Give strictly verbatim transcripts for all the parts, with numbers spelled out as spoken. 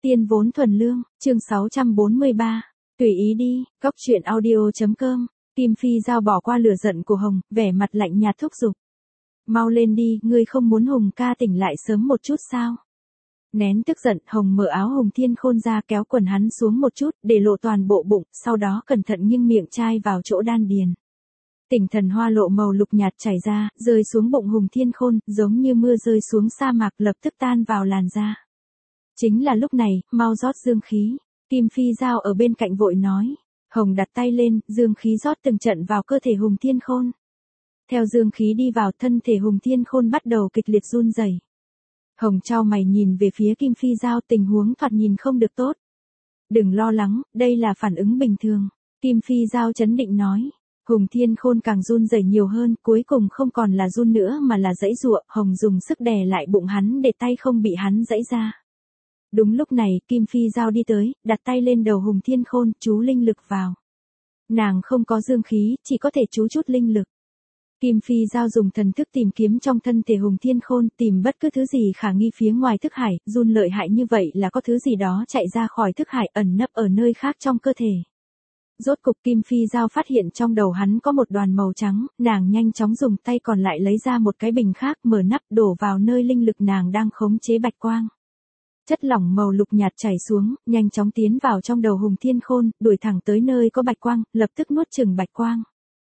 Tiên vốn thuần lương, chương sáu trăm bốn mươi ba. Tùy ý đi, góc truyện audio.com. Kim Phi Giao bỏ qua lửa giận của Hồng, vẻ mặt lạnh nhạt thúc giục. Mau lên đi, ngươi không muốn Hùng ca tỉnh lại sớm một chút sao? Nén tức giận, Hồng mở áo Hùng Thiên Khôn ra kéo quần hắn xuống một chút, để lộ toàn bộ bụng, sau đó cẩn thận nghiêng miệng chai vào chỗ đan điền. Tỉnh thần hoa lộ màu lục nhạt chảy ra, rơi xuống bụng Hùng Thiên Khôn, giống như mưa rơi xuống sa mạc lập tức tan vào làn da. Chính là lúc này, mau rót dương khí. Kim Phi Giao ở bên cạnh vội nói. Hồng đặt tay lên, dương khí rót từng trận vào cơ thể Hùng Thiên Khôn. Theo dương khí đi vào, thân thể Hùng Thiên Khôn bắt đầu kịch liệt run rẩy. Hồng chau mày nhìn về phía Kim Phi Giao, tình huống thoạt nhìn không được tốt. Đừng lo lắng, đây là phản ứng bình thường. Kim Phi Giao trấn định nói. Hùng Thiên Khôn càng run rẩy nhiều hơn, cuối cùng không còn là run nữa mà là giãy giụa. Hồng dùng sức đè lại bụng hắn để tay không bị hắn giãy ra. Đúng lúc này, Kim Phi Giao đi tới, đặt tay lên đầu Hùng Thiên Khôn, chú linh lực vào. Nàng không có dương khí, chỉ có thể chú chút linh lực. Kim Phi Giao dùng thần thức tìm kiếm trong thân thể Hùng Thiên Khôn, tìm bất cứ thứ gì khả nghi phía ngoài thức hải, run lợi hại như vậy là có thứ gì đó chạy ra khỏi thức hải ẩn nấp ở nơi khác trong cơ thể. Rốt cục Kim Phi Giao phát hiện trong đầu hắn có một đoàn màu trắng, nàng nhanh chóng dùng tay còn lại lấy ra một cái bình khác, mở nắp đổ vào nơi linh lực nàng đang khống chế bạch quang. Chất lỏng màu lục nhạt chảy xuống, nhanh chóng tiến vào trong đầu Hùng Thiên Khôn, đuổi thẳng tới nơi có bạch quang, lập tức nuốt chửng bạch quang.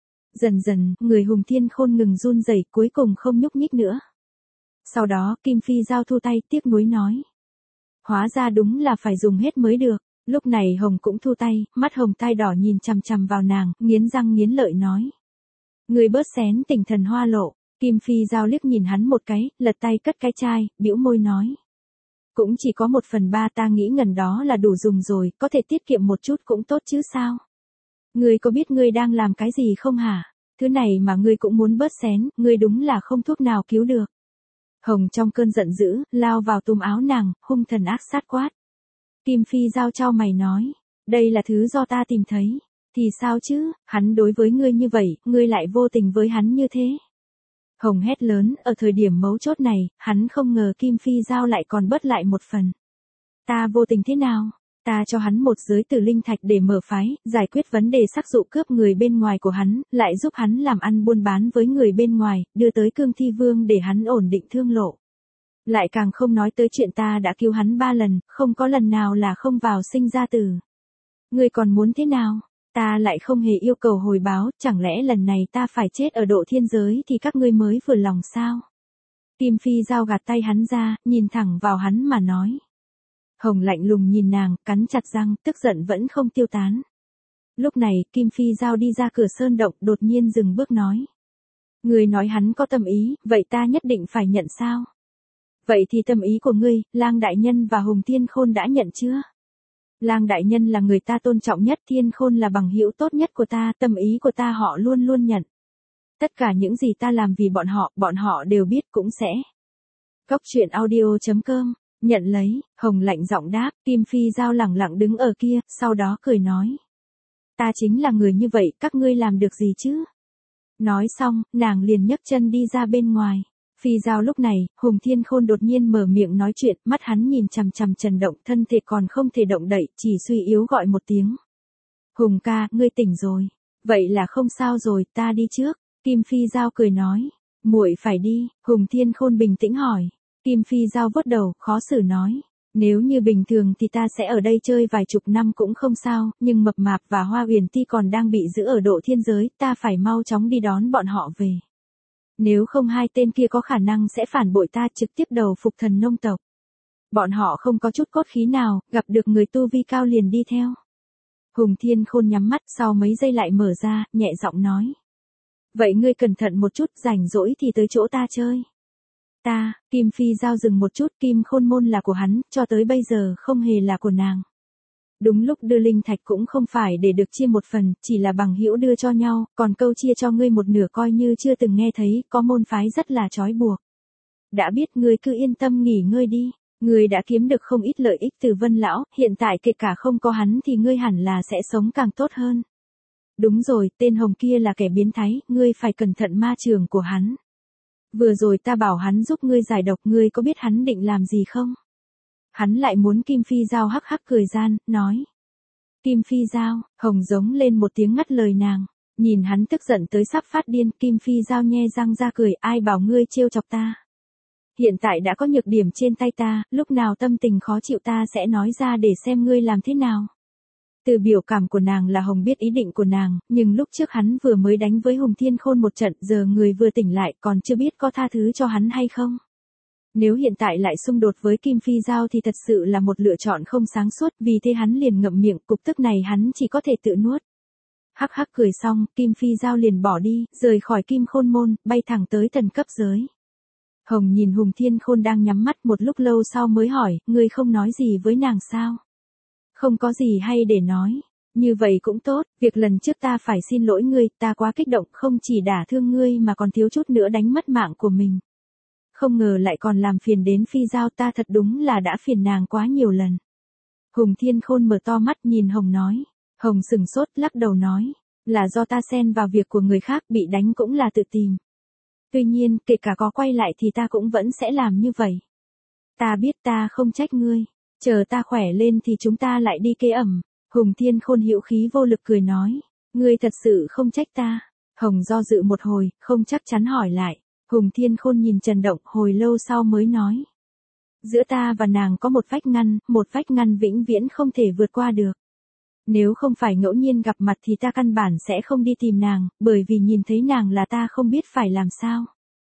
Dần dần, người Hùng Thiên Khôn ngừng run rẩy, cuối cùng không nhúc nhích nữa. Sau đó, Kim Phi Giao thu tay, tiếc nuối nói. Hóa ra đúng là phải dùng hết mới được. Lúc này Hồng cũng thu tay, mắt Hồng tai đỏ nhìn chằm chằm vào nàng, nghiến răng nghiến lợi nói. Người bớt xén tỉnh thần hoa lộ. Kim Phi Giao liếc nhìn hắn một cái, lật tay cất cái chai, bĩu môi nói. Cũng chỉ có một phần ba, ta nghĩ ngần đó là đủ dùng rồi, có thể tiết kiệm một chút cũng tốt chứ sao? Ngươi có biết ngươi đang làm cái gì không hả? Thứ này mà ngươi cũng muốn bớt xén, ngươi đúng là không thuốc nào cứu được. Hồng trong cơn giận dữ, lao vào túm áo nàng, hung thần ác sát quát. Kim Phi Giao chau mày nói, đây là thứ do ta tìm thấy. Thì sao chứ, hắn đối với ngươi như vậy, ngươi lại vô tình với hắn như thế. Hồng hét lớn, ở thời điểm mấu chốt này, hắn không ngờ Kim Phi Giao lại còn bớt lại một phần. Ta vô tình thế nào? Ta cho hắn một giới tử linh thạch để mở phái, giải quyết vấn đề sắc dụ cướp người bên ngoài của hắn, lại giúp hắn làm ăn buôn bán với người bên ngoài, đưa tới Cương Thi Vương để hắn ổn định thương lộ. Lại càng không nói tới chuyện ta đã cứu hắn ba lần, không có lần nào là không vào sinh ra tử. Ngươi còn muốn thế nào? Ta lại không hề yêu cầu hồi báo, chẳng lẽ lần này ta phải chết ở độ thiên giới thì các ngươi mới vừa lòng sao? Kim Phi Giao gạt tay hắn ra, nhìn thẳng vào hắn mà nói. Hồng lạnh lùng nhìn nàng, cắn chặt răng, tức giận vẫn không tiêu tán. Lúc này, Kim Phi Giao đi ra cửa sơn động, đột nhiên dừng bước nói. Ngươi nói hắn có tâm ý, vậy ta nhất định phải nhận sao? Vậy thì tâm ý của ngươi, Lang đại nhân và Hùng Thiên Khôn đã nhận chưa? Lang đại nhân là người ta tôn trọng nhất, Thiên Khôn là bằng hữu tốt nhất của ta, tâm ý của ta họ luôn luôn nhận. Tất cả những gì ta làm vì bọn họ, bọn họ đều biết cũng sẽ. Góc truyện audio.com, nhận lấy, Hồng lạnh giọng đáp, Kim Phi Giao lẳng lặng đứng ở kia, sau đó cười nói. Ta chính là người như vậy, các ngươi làm được gì chứ? Nói xong, nàng liền nhấc chân đi ra bên ngoài. Phi Giao lúc này, Hùng Thiên Khôn đột nhiên mở miệng nói chuyện, mắt hắn nhìn chằm chằm Trần Động, thân thể còn không thể động đậy, chỉ suy yếu gọi một tiếng. Hùng ca, ngươi tỉnh rồi. Vậy là không sao rồi, ta đi trước. Kim Phi Giao cười nói. Muội phải đi, Hùng Thiên Khôn bình tĩnh hỏi. Kim Phi Giao vuốt đầu, khó xử nói. Nếu như bình thường thì ta sẽ ở đây chơi vài chục năm cũng không sao, nhưng Mập Mạp và Hoa Uyển Ti còn đang bị giữ ở độ thiên giới, ta phải mau chóng đi đón bọn họ về. Nếu không hai tên kia có khả năng sẽ phản bội ta, trực tiếp đầu phục thần nông tộc. Bọn họ không có chút cốt khí nào, gặp được người tu vi cao liền đi theo. Hùng Thiên Khôn nhắm mắt, sau mấy giây lại mở ra, nhẹ giọng nói. Vậy ngươi cẩn thận một chút, rảnh rỗi thì tới chỗ ta chơi. Ta, Kim Phi Giao dừng một chút, Kim Khôn môn là của hắn, cho tới bây giờ không hề là của nàng. Đúng lúc đưa linh thạch cũng không phải để được chia một phần, chỉ là bằng hữu đưa cho nhau, còn câu chia cho ngươi một nửa coi như chưa từng nghe thấy, có môn phái rất là trói buộc. Đã biết, ngươi cứ yên tâm nghỉ ngơi đi, ngươi đã kiếm được không ít lợi ích từ Vân lão, hiện tại kể cả không có hắn thì ngươi hẳn là sẽ sống càng tốt hơn. Đúng rồi, tên Hồng kia là kẻ biến thái, ngươi phải cẩn thận ma trường của hắn. Vừa rồi ta bảo hắn giúp ngươi giải độc, ngươi có biết hắn định làm gì không? Hắn lại muốn Kim Phi Giao hắc hắc cười gian, nói. Kim Phi Giao, Hồng giống lên một tiếng ngắt lời nàng. Nhìn hắn tức giận tới sắp phát điên, Kim Phi Giao nhe răng ra cười, ai bảo ngươi trêu chọc ta. Hiện tại đã có nhược điểm trên tay ta, lúc nào tâm tình khó chịu ta sẽ nói ra để xem ngươi làm thế nào. Từ biểu cảm của nàng là Hồng biết ý định của nàng, nhưng lúc trước hắn vừa mới đánh với Hùng Thiên Khôn một trận, giờ người vừa tỉnh lại còn chưa biết có tha thứ cho hắn hay không. Nếu hiện tại lại xung đột với Kim Phi Giao thì thật sự là một lựa chọn không sáng suốt, vì thế hắn liền ngậm miệng, cục tức này hắn chỉ có thể tự nuốt. Hắc hắc cười xong, Kim Phi Giao liền bỏ đi, rời khỏi Kim Khôn môn, bay thẳng tới thần cấp giới. Hồng nhìn Hùng Thiên Khôn đang nhắm mắt một lúc lâu sau mới hỏi, ngươi không nói gì với nàng sao? Không có gì hay để nói. Như vậy cũng tốt, việc lần trước ta phải xin lỗi ngươi, ta quá kích động, không chỉ đả thương ngươi mà còn thiếu chút nữa đánh mất mạng của mình. Không ngờ lại còn làm phiền đến Phi Giao, ta thật đúng là đã phiền nàng quá nhiều lần. Hùng Thiên Khôn mở to mắt nhìn Hồng nói. Hồng sừng sốt lắc đầu nói, là do ta xen vào việc của người khác, bị đánh cũng là tự tìm. Tuy nhiên, kể cả có quay lại thì ta cũng vẫn sẽ làm như vậy. Ta biết ta không trách ngươi, chờ ta khỏe lên thì chúng ta lại đi kê ẩm. Hùng Thiên Khôn hữu khí vô lực cười nói, ngươi thật sự không trách ta. Hồng do dự một hồi, không chắc chắn hỏi lại. Hùng Thiên Khôn nhìn Trần Động hồi lâu sau mới nói. Giữa ta và nàng có một vách ngăn, một vách ngăn vĩnh viễn không thể vượt qua được. Nếu không phải ngẫu nhiên gặp mặt thì ta căn bản sẽ không đi tìm nàng, bởi vì nhìn thấy nàng là ta không biết phải làm sao.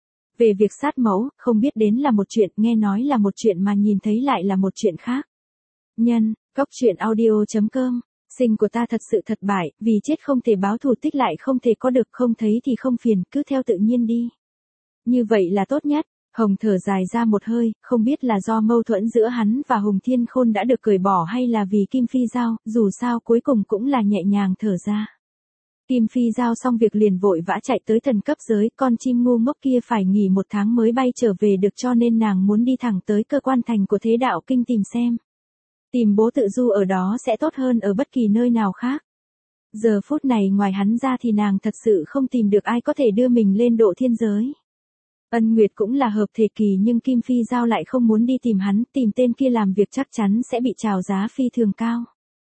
Về việc sát mẫu, không biết đến là một chuyện, nghe nói là một chuyện mà nhìn thấy lại là một chuyện khác. Nhân, góc truyện audio chấm com, sinh của ta thật sự thật bại, vì chết không thể báo thù, tích lại không thể có được, không thấy thì không phiền, cứ theo tự nhiên đi. Như vậy là tốt nhất. Hồng thở dài ra một hơi, không biết là do mâu thuẫn giữa hắn và Hùng Thiên Khôn đã được cởi bỏ hay là vì Kim Phi Giao, dù sao cuối cùng cũng là nhẹ nhàng thở ra. Kim Phi Giao xong việc liền vội vã chạy tới thần cấp giới, con chim ngu ngốc kia phải nghỉ một tháng mới bay trở về được, cho nên nàng muốn đi thẳng tới cơ quan thành của Thế Đạo Kinh tìm xem. Tìm bố tự du ở đó sẽ tốt hơn ở bất kỳ nơi nào khác. Giờ phút này ngoài hắn ra thì nàng thật sự không tìm được ai có thể đưa mình lên độ thiên giới. Ân Nguyệt cũng là hợp thể kỳ nhưng Kim Phi Giao lại không muốn đi tìm hắn, tìm tên kia làm việc chắc chắn sẽ bị chào giá phi thường cao.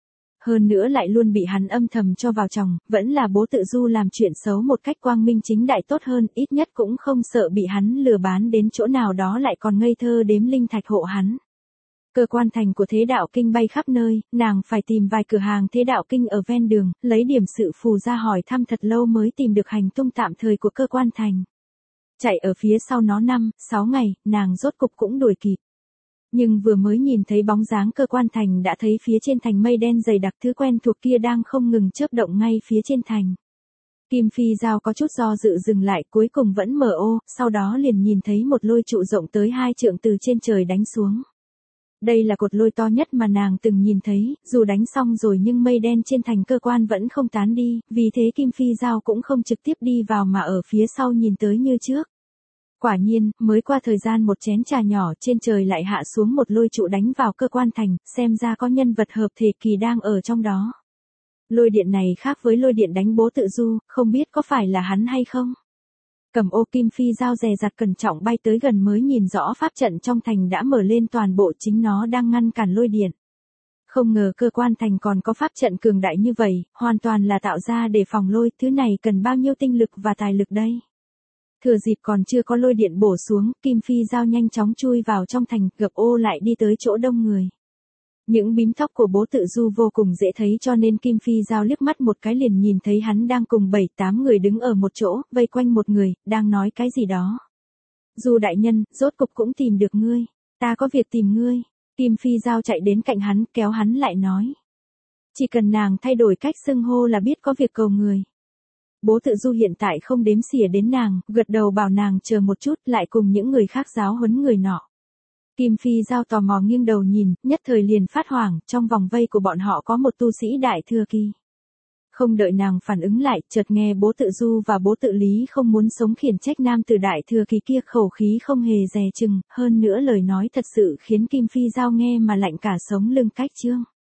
Hơn nữa lại luôn bị hắn âm thầm cho vào chồng, vẫn là bố tự du làm chuyện xấu một cách quang minh chính đại tốt hơn, ít nhất cũng không sợ bị hắn lừa bán đến chỗ nào đó lại còn ngây thơ đếm linh thạch hộ hắn. Cơ quan thành của Thế Đạo Kinh bay khắp nơi, nàng phải tìm vài cửa hàng Thế Đạo Kinh ở ven đường, lấy điểm sự phù ra hỏi thăm thật lâu mới tìm được hành tung tạm thời của cơ quan thành. Chạy ở phía sau nó năm, sáu ngày, nàng rốt cục cũng đuổi kịp. Nhưng vừa mới nhìn thấy bóng dáng cơ quan thành đã thấy phía trên thành mây đen dày đặc, thứ quen thuộc kia đang không ngừng chớp động ngay phía trên thành. Kim Phi Giao có chút do dự dừng lại, cuối cùng vẫn mở ô, sau đó liền nhìn thấy một lôi trụ rộng tới hai trượng từ trên trời đánh xuống. Đây là cột lôi to nhất mà nàng từng nhìn thấy, dù đánh xong rồi nhưng mây đen trên thành cơ quan vẫn không tán đi, vì thế Kim Phi Giao cũng không trực tiếp đi vào mà ở phía sau nhìn tới như trước. Quả nhiên, mới qua thời gian một chén trà nhỏ trên trời lại hạ xuống một lôi trụ đánh vào cơ quan thành, xem ra có nhân vật hợp thể kỳ đang ở trong đó. Lôi điện này khác với lôi điện đánh bố tự du, không biết có phải là hắn hay không? Cầm ô Kim Phi Giao dè dặt cẩn trọng bay tới gần mới nhìn rõ pháp trận trong thành đã mở lên toàn bộ, chính nó đang ngăn cản lôi điện. Không ngờ cơ quan thành còn có pháp trận cường đại như vậy, hoàn toàn là tạo ra để phòng lôi, thứ này cần bao nhiêu tinh lực và tài lực đây? Thừa dịp còn chưa có lôi điện bổ xuống, Kim Phi Giao nhanh chóng chui vào trong thành, gập ô lại đi tới chỗ đông người. Những bím tóc của bố tự du vô cùng dễ thấy cho nên Kim Phi Giao liếc mắt một cái liền nhìn thấy hắn đang cùng bảy tám người đứng ở một chỗ, vây quanh một người, đang nói cái gì đó. Du đại nhân, rốt cục cũng tìm được ngươi, ta có việc tìm ngươi. Kim Phi Giao chạy đến cạnh hắn, kéo hắn lại nói. Chỉ cần nàng thay đổi cách xưng hô là biết có việc cầu người. Bố tự du hiện tại không đếm xỉa đến nàng, gật đầu bảo nàng chờ một chút, lại cùng những người khác giáo huấn người nọ. Kim Phi Giao tò mò nghiêng đầu nhìn, nhất thời liền phát hoảng, trong vòng vây của bọn họ có một tu sĩ đại thừa kỳ. Không đợi nàng phản ứng lại, chợt nghe bố tự du và bố tự lý không muốn sống khiển trách nam tử đại thừa kỳ kia, khẩu khí không hề dè chừng, hơn nữa lời nói thật sự khiến Kim Phi Giao nghe mà lạnh cả sống lưng cách chương.